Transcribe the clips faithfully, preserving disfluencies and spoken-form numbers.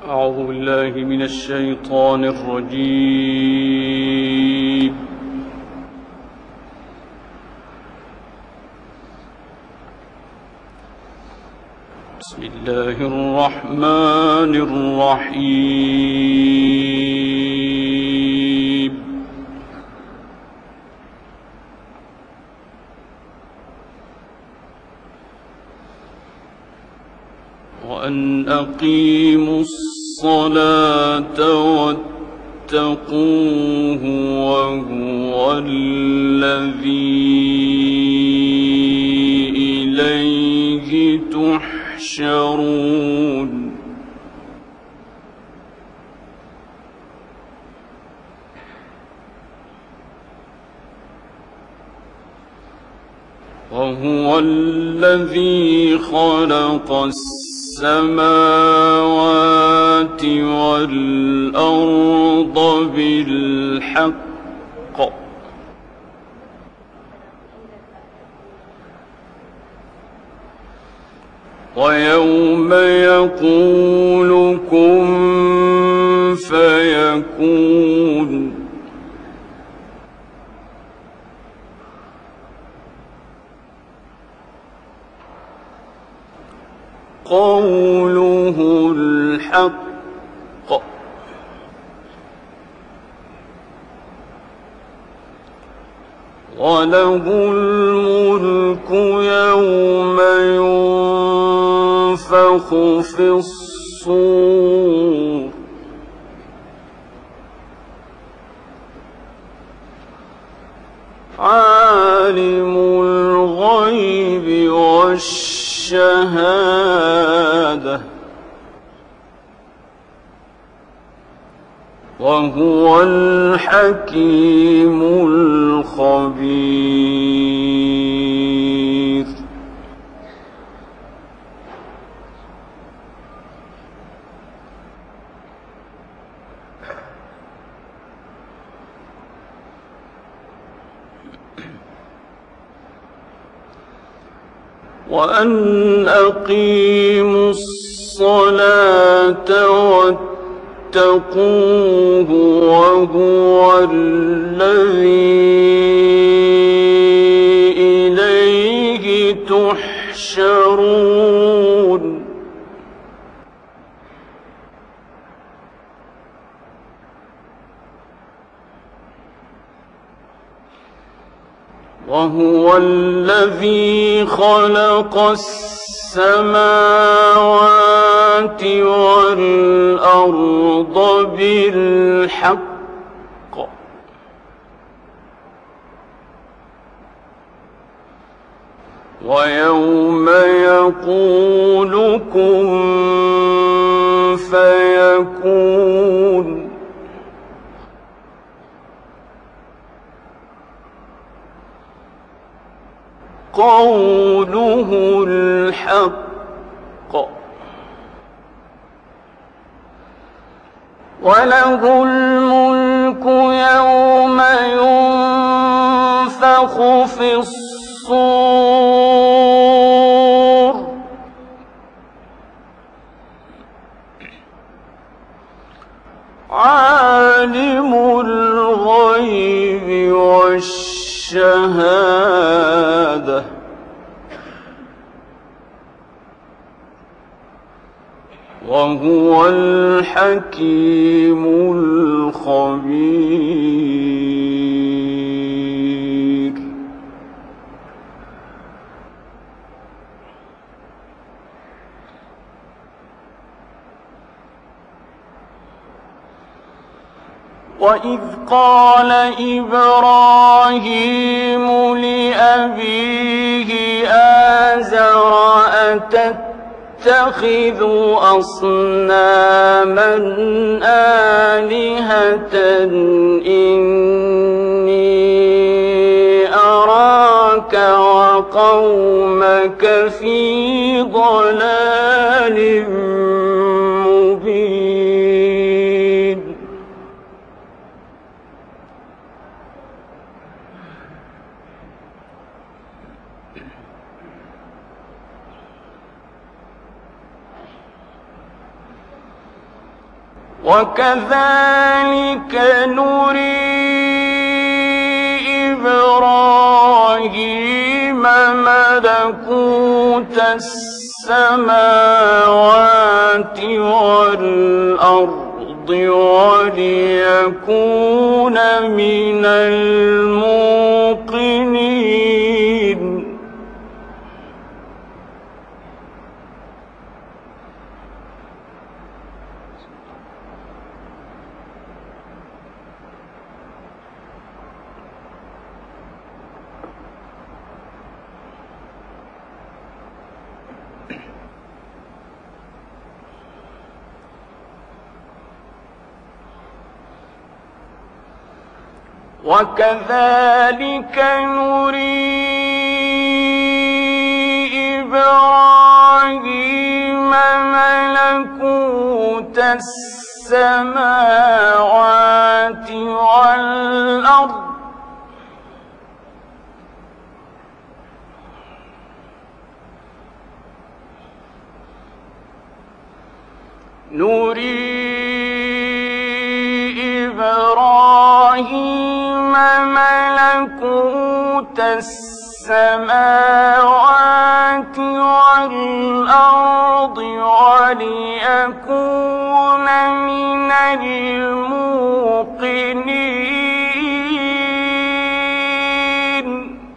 أعوذ بالله من الشيطان الرجيم. بسم الله الرحمن الرحيم. وأن أقيموا الصلاة واتقوه وهو الذي إليه تحشرون. وهو الذي خلق السماوات والأرض بالحق ويوم يقول كن فيكون قوله الحق وله الملك يوم ينفخ في الصور عالم الغيب والشهادة وهو الحكيم الخبير. وأن أقيموا الصلاة واتقوه وهو الذي إليه تحشرون. وهو الذي خلق السماوات والأرض بالحق ويوم يقول كن فيكون قوله الحق وله الملك يوم ينفخ في الصور عالم الغيب والشهادة وهو الحكيم الخبير. وإذ قال إبراهيم لأبيه آزر أتتخذ أصناما آلهة إني أراك وقومك في ضلال مبين. وكذلك نري إبراهيم ملكوت السماوات والأرض وليكون من الموقنين. وكذلك نري إبراهيم ملكوت السماوات والأرض نري إبراهيم ملكوت السماوات والأرض وليكون من الموقنين.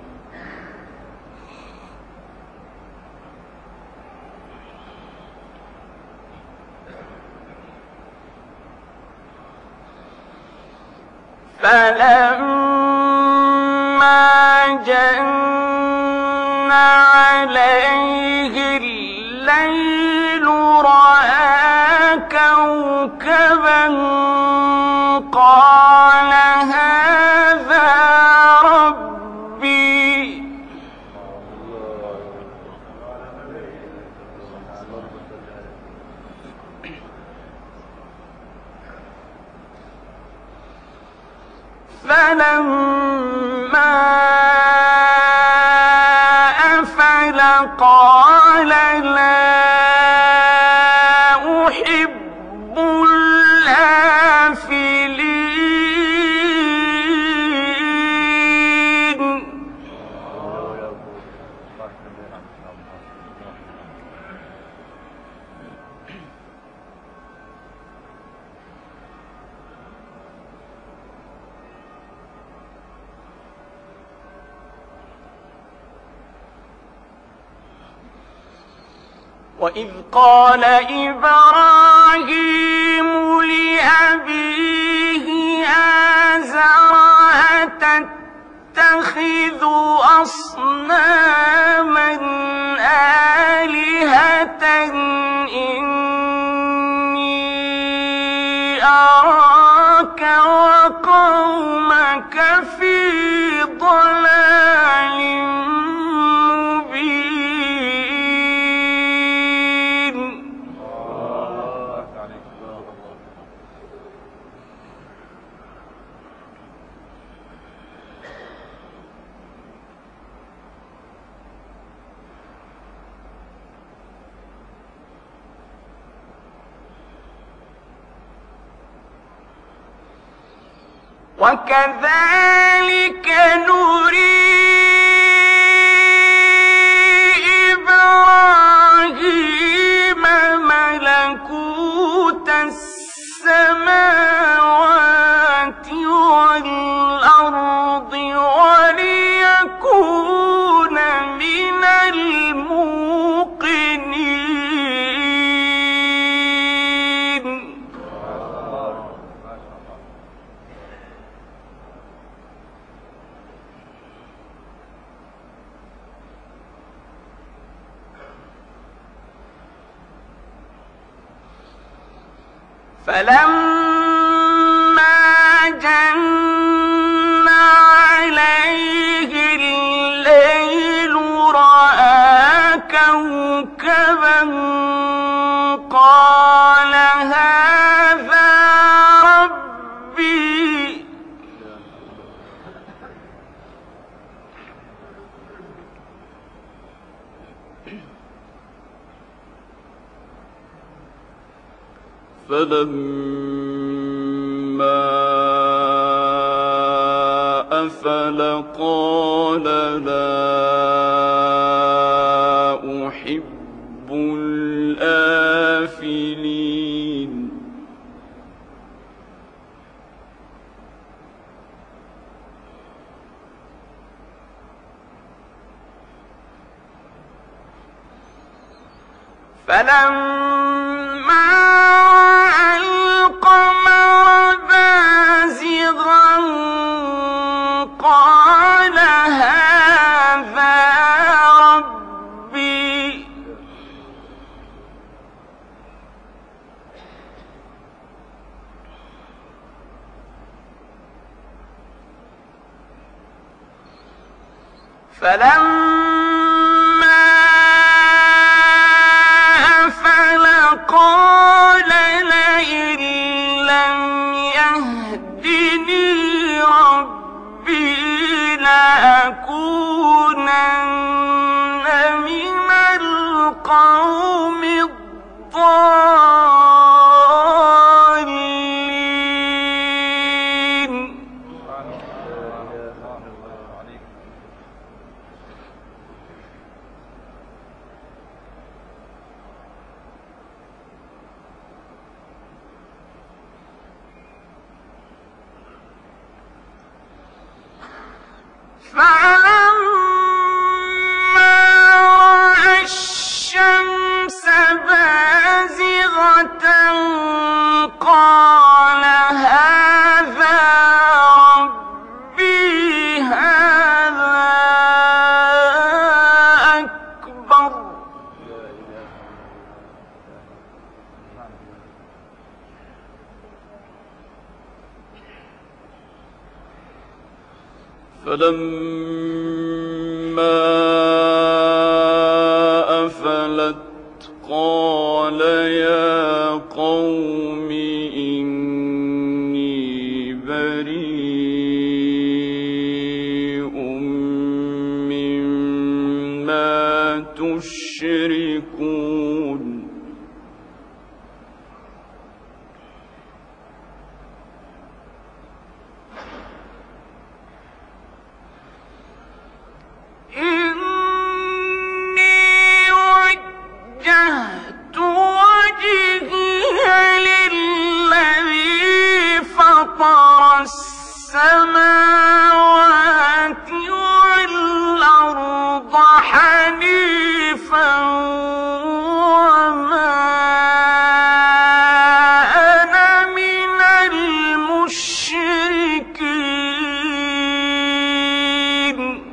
فلما جن عليه الليل رأى كوكبا قال هذا ربي. فلما أفل قال لا أحب الآفلين. وإذ قال إبراهيم لأبيه آزر أتتخذ أصناما آلهة إني أراك وقومك في ضلال وكذلك نري إبراهيم ملكوت السماوات والأرض وليكون من الموقنين. فلما جن عليه الليل رأى كوكبا قال هذا ربي. فلما أفل قال لا أحب الآفلين فلما رأى القمر بازغا قال هذا ربي فلما أفل قال لئن لم يهدني ربي لأكونن من القوم الضالين. فلما رأى الشمس بازغة قال هذا ربي هذا أكبر. فلما أفلت قال يا قوم إني بريء مما تشركون إني وجهت وجهي للذي فطر السماوات والأرض حنيفا وما أنا من المشركين.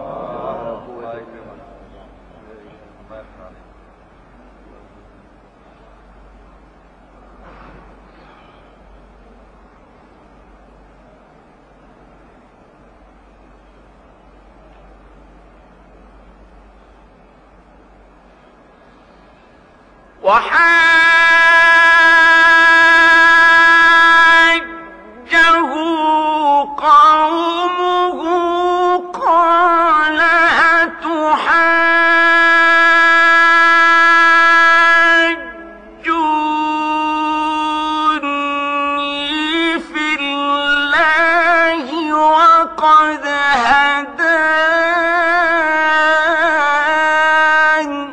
وحاجه قومه قال أتحاجوني في الله وقد هدان.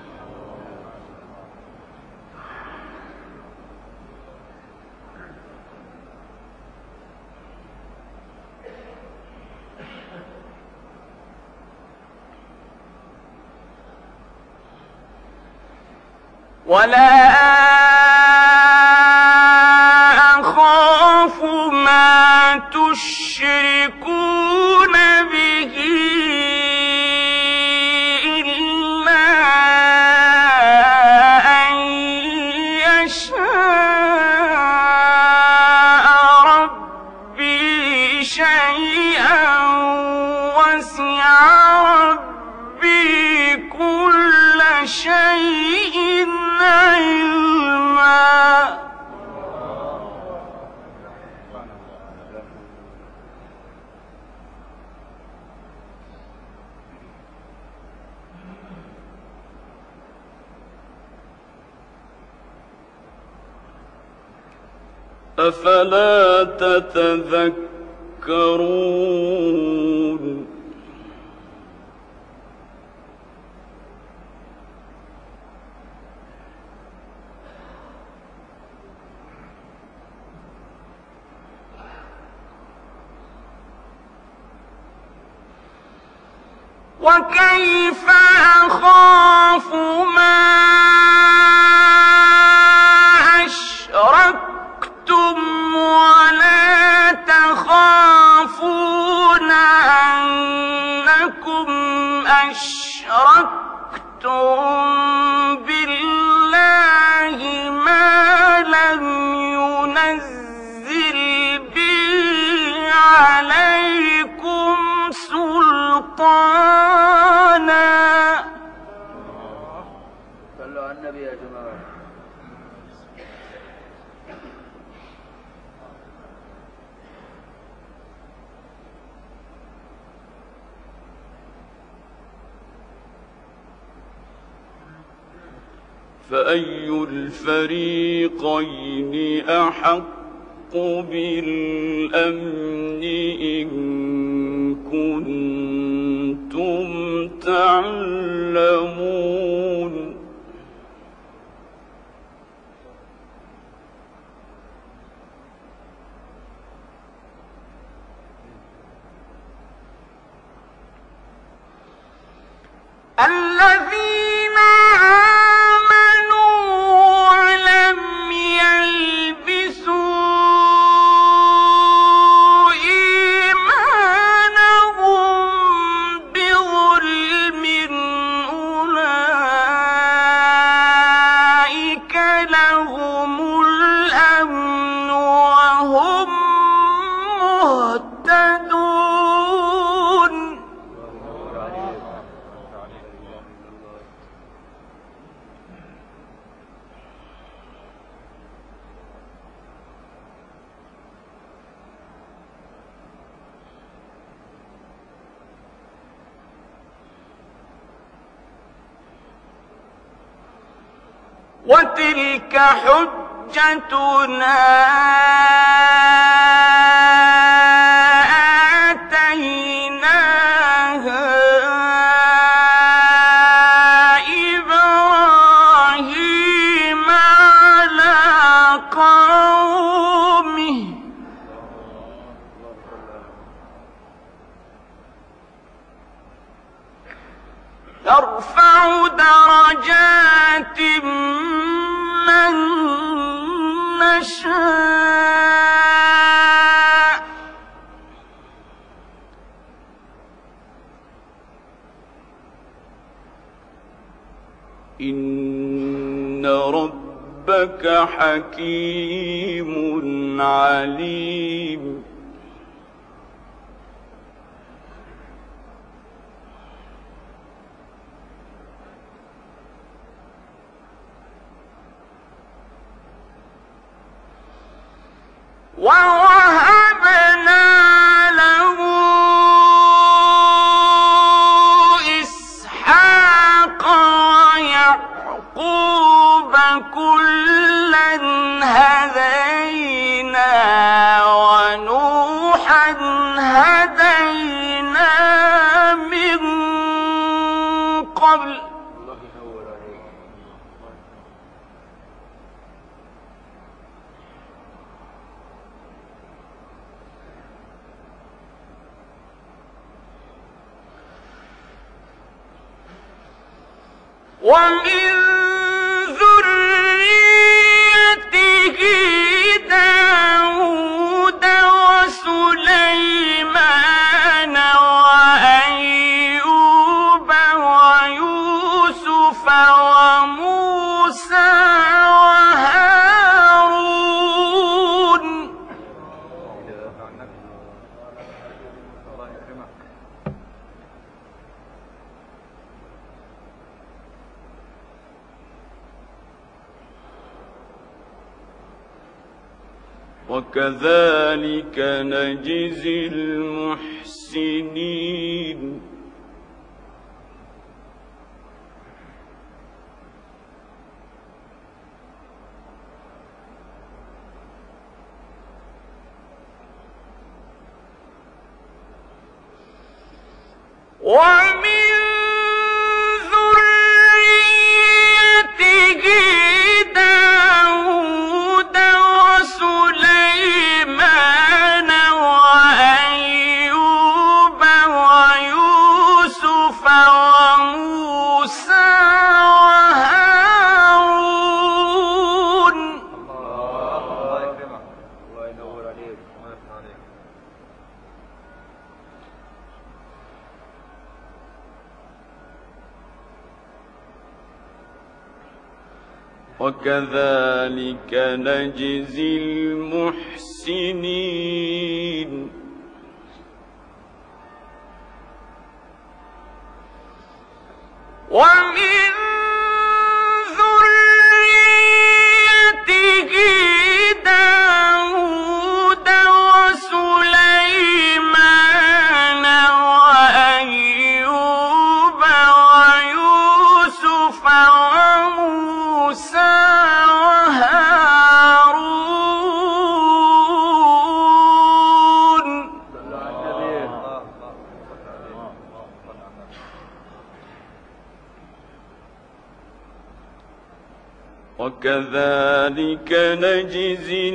ولا أخاف ما تشركون به إلا أن يشاء ربي شيئا وسع ربي كل شيء علما. أفلا تتذكرون وكيف أخاف ما أشركتم ولا تخافون أنكم أشركتم بالله ما لم ينزل به عليكم سلطانا. صلوا على النبي يا جماعة. فأي الفريقين أحق بالأمن إن كنتم تعلمون الذين آمنوا ولم يلبسوا إيمانهم بظلم أولئك لهم الأمن وهم مهتدون. وتلك حجتنا آتيناها إبراهيم على قومه نرفع درجات من نشاء إن ربك حكيم عليم ووهبنا له إسحاق ويعقوب كلا هدينا ونوحا هدينا من قبل ومن ذريته داود وسليمان وأيوب ويوسف وموسى وهارون. وكذلك نجزي المحسنين ومن ذريته داود وسليمان وأيوب ويوسف وموسى وهارون. الله يكرمك. الله ينور عليك. وكذلك نجزي المحسنين. ومن ذريته داود وسليمان وأيوب ويوسف وموسى وهارون. وكذلك نجزي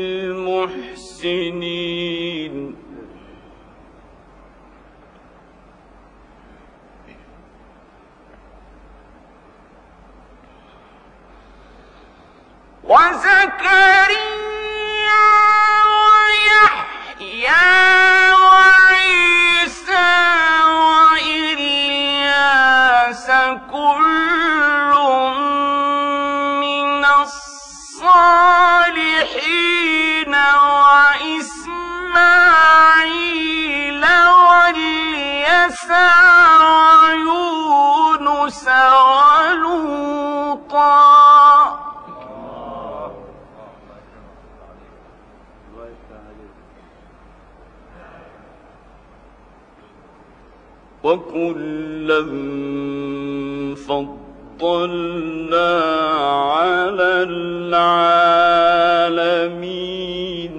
المحسنين. وزكريا ويحيى وعيسى وإلياس كل من الصالحين وإسماعيل واليسع ويونس ولوطا. وكلا فضلنا على العالمين.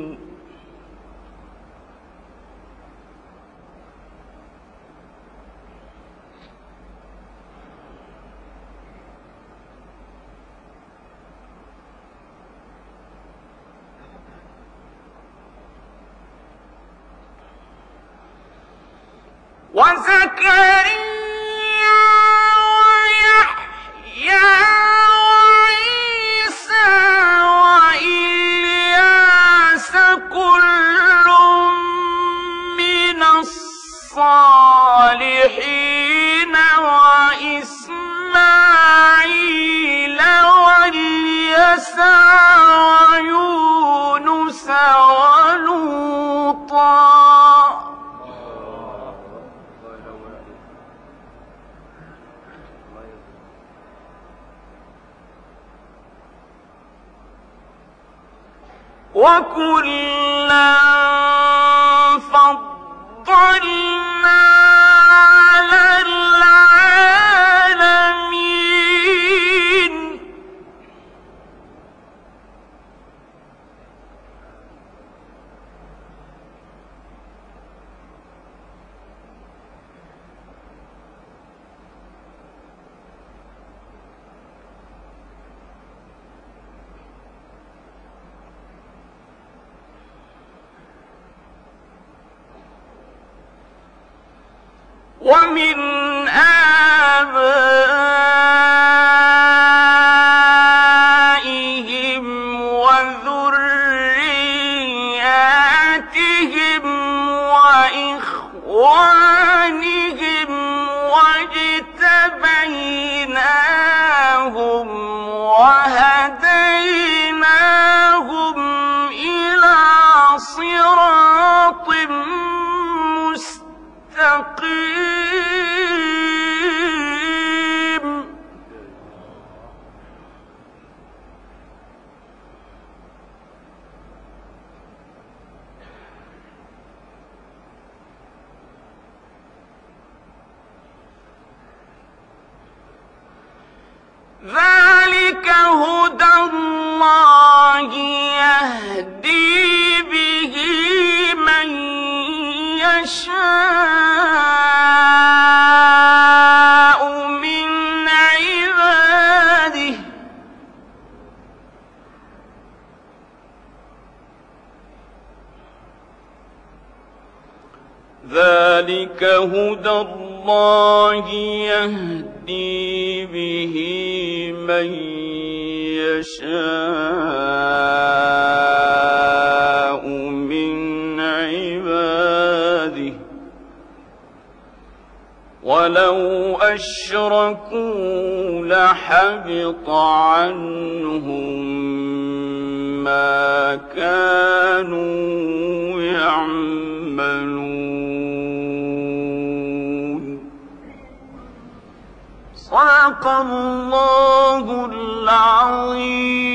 وزكريا ويحيى وعيسى وإلياس كل من الصالحين وإسماعيل واليسع ويونس ولوطا. وكلا فضلنا على العالمين. ومن آبائهم وذرياتهم وإخوانهم واجتبيناهم وهديناهم إلى صراط مستقيم. ذلك هدى الله يهدي به من يشاء من عباده ولو أشركوا لحبط عنهم ما كانوا يعملون. صدق الله العظيم.